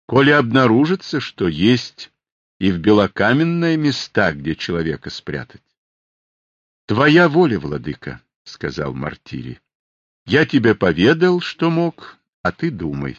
Коли обнаружится, что есть и в белокаменные места, где человека спрятать. — Твоя воля, владыка, — сказал Мартирий. — Я тебе поведал, что мог, а ты думай.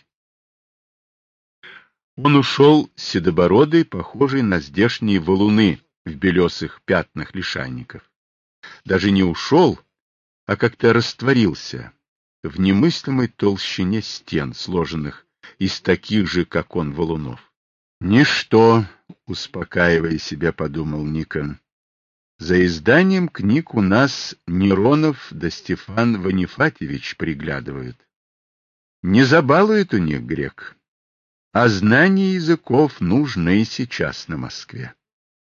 Он ушел седобородый, похожий на здешние валуны в белесых пятнах лишайников. Даже не ушел, а как-то растворился в немыслимой толщине стен, сложенных из таких же, как он, валунов. «Ничто», — успокаивая себя, подумал Никон. «За изданием книг у нас Неронов да Стефан Ванифатьевич приглядывают. Не забалует у них грек, а знания языков нужны сейчас на Москве».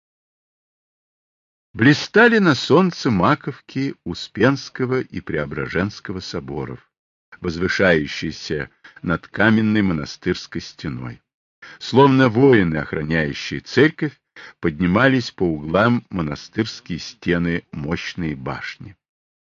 Блистали на солнце маковки Успенского и Преображенского соборов, возвышающиеся над каменной монастырской стеной. Словно воины, охраняющие церковь, поднимались по углам монастырские стены мощные башни.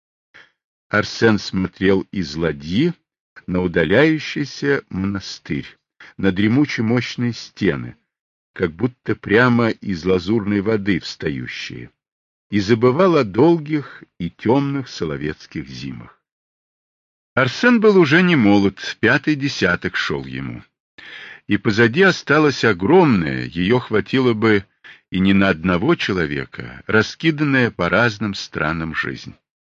Арсен смотрел из ладьи на удаляющийся монастырь, на дремучие мощные стены, как будто прямо из лазурной воды встающие, и забывал о долгих и темных соловецких зимах. Арсен был уже не молод, 5-й десяток шел ему. И позади осталась огромная, ее хватило бы и не на одного человека, раскиданная по разным странам жизнь.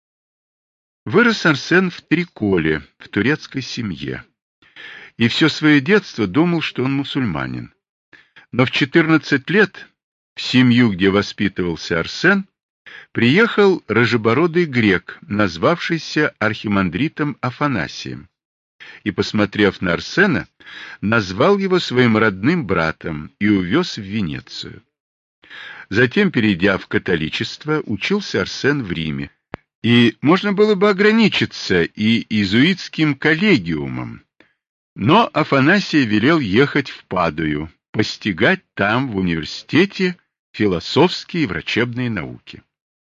Вырос Арсен в Триколе, в турецкой семье, и все свое детство думал, что он мусульманин. Но в 14 лет в семью, где воспитывался Арсен, приехал рыжебородый грек, назвавшийся архимандритом Афанасием, и, посмотрев на Арсена, назвал его своим родным братом и увез в Венецию. Затем, перейдя в католичество, учился Арсен в Риме, и можно было бы ограничиться и иезуитским коллегиумом, но Афанасий велел ехать в Падую, постигать там, в университете, философские и врачебные науки.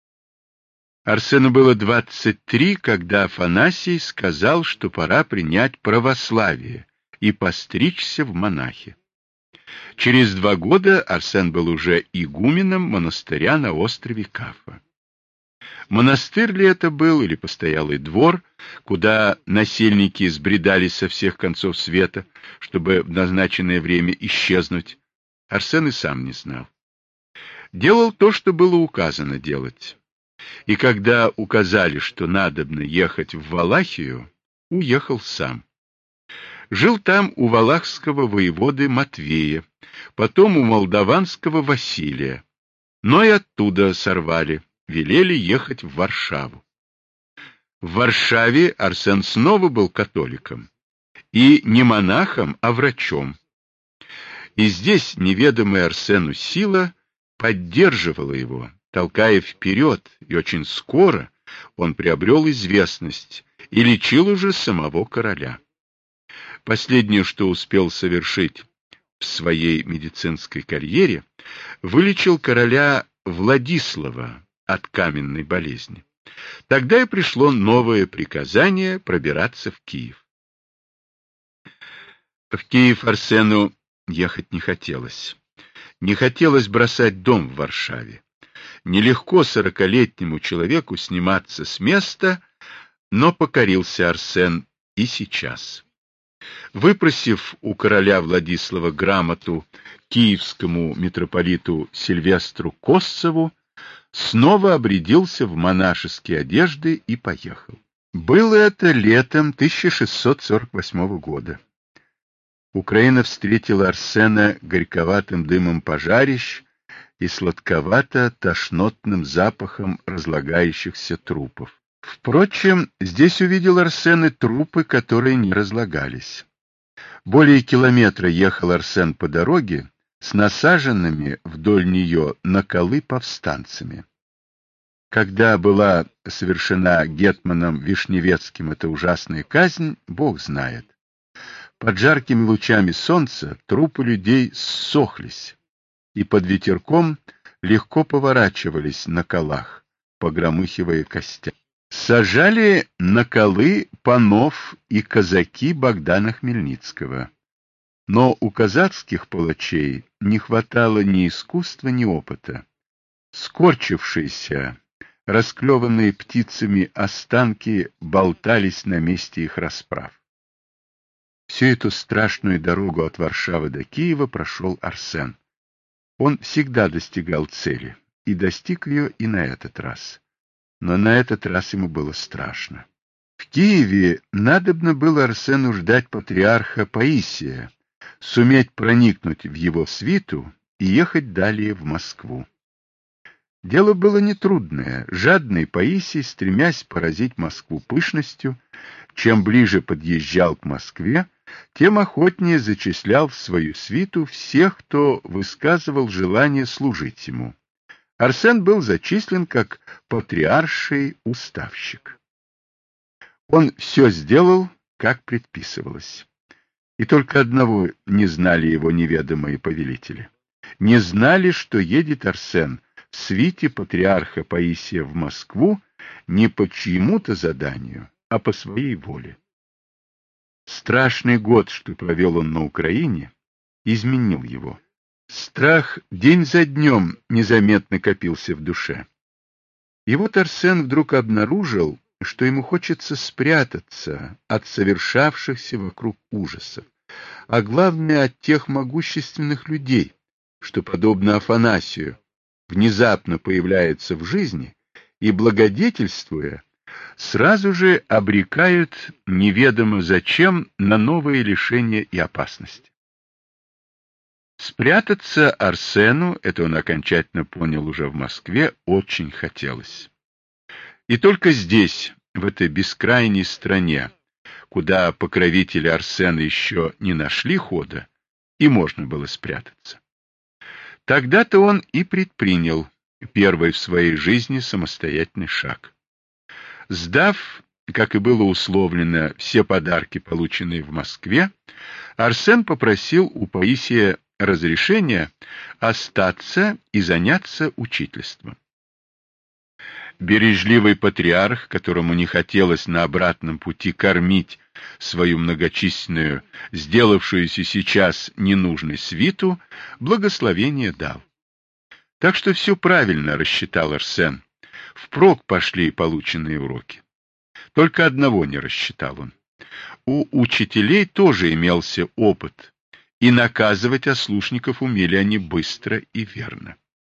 Арсену было 23, когда Афанасий сказал, что пора принять православие и постричься в монахи. Через 2 года Арсен был уже игуменом монастыря на острове Кафа. Монастырь ли это был или постоялый двор, куда насельники сбредались со всех концов света, чтобы в назначенное время исчезнуть, Арсен и сам не знал. Делал то, что было указано делать. И когда указали, что надобно ехать в Валахию, уехал сам. Жил там у валахского воеводы Матвея, потом у молдаванского Василия, но и оттуда сорвали, велели ехать в Варшаву. В Варшаве Арсен снова был католиком, и не монахом, а врачом. И здесь неведомая Арсену сила поддерживала его, толкая вперед, и очень скоро он приобрел известность и лечил уже самого короля. Последнее, что успел совершить в своей медицинской карьере, вылечил короля Владислава от каменной болезни. Тогда и пришло новое приказание пробираться в Киев. В Киев Арсену ехать не хотелось. Не хотелось бросать дом в Варшаве. Нелегко 40-летнему человеку сниматься с места, но покорился Арсен и сейчас. Выпросив у короля Владислава грамоту киевскому митрополиту Сильвестру Коссову, снова обрядился в монашеские одежды и поехал. Было это летом 1648 года. Украина встретила Арсена горьковатым дымом пожарищ и сладковато-тошнотным запахом разлагающихся трупов. Впрочем, здесь увидел Арсен и трупы, которые не разлагались. Более километра ехал Арсен по дороге с насаженными вдоль нее на колы повстанцами. Когда была совершена гетманом Вишневецким эта ужасная казнь, Бог знает. Под жаркими лучами солнца трупы людей ссохлись, и под ветерком легко поворачивались на колах, погромыхивая костями. Сажали на колы панов и казаки Богдана Хмельницкого. Но у казацких палачей не хватало ни искусства, ни опыта. Скорчившиеся, расклеванные птицами останки болтались на месте их расправ. Всю эту страшную дорогу от Варшавы до Киева прошел Арсен. Он всегда достигал цели, и достиг ее и на этот раз. Но на этот раз ему было страшно. В Киеве надобно было Арсену ждать патриарха Паисия, суметь проникнуть в его свиту и ехать далее в Москву. Дело было нетрудное. Жадный Паисий, стремясь поразить Москву пышностью, чем ближе подъезжал к Москве, тем охотнее зачислял в свою свиту всех, кто высказывал желание служить ему. Арсен был зачислен как патриарший уставщик. Он все сделал, как предписывалось. И только одного не знали его неведомые повелители. Не знали, что едет Арсен в свите патриарха Паисия в Москву не по чьему-то заданию, а по своей воле. Страшный год, что провел он на Украине, изменил его. Страх день за днем незаметно копился в душе. И вот Арсен вдруг обнаружил, что ему хочется спрятаться от совершавшихся вокруг ужасов, а главное от тех могущественных людей, что, подобно Афанасию, внезапно появляются в жизни и, благодетельствуя, сразу же обрекают неведомо зачем на новые лишения и опасности. Спрятаться Арсену, это он окончательно понял уже в Москве, очень хотелось. И только здесь, в этой бескрайней стране, куда покровители Арсена еще не нашли хода, и можно было спрятаться. Тогда-то он и предпринял первый в своей жизни самостоятельный шаг. Сдав, как и было условлено, все подарки, полученные в Москве, Арсен попросил у Паисия разрешения остаться и заняться учительством. Бережливый патриарх, которому не хотелось на обратном пути кормить свою многочисленную, сделавшуюся сейчас ненужной свиту, благословение дал. Так что все правильно рассчитал Арсен. Впрок пошли полученные уроки. Только одного не рассчитал он. У учителей тоже имелся опыт, и наказывать ослушников умели они быстро и верно.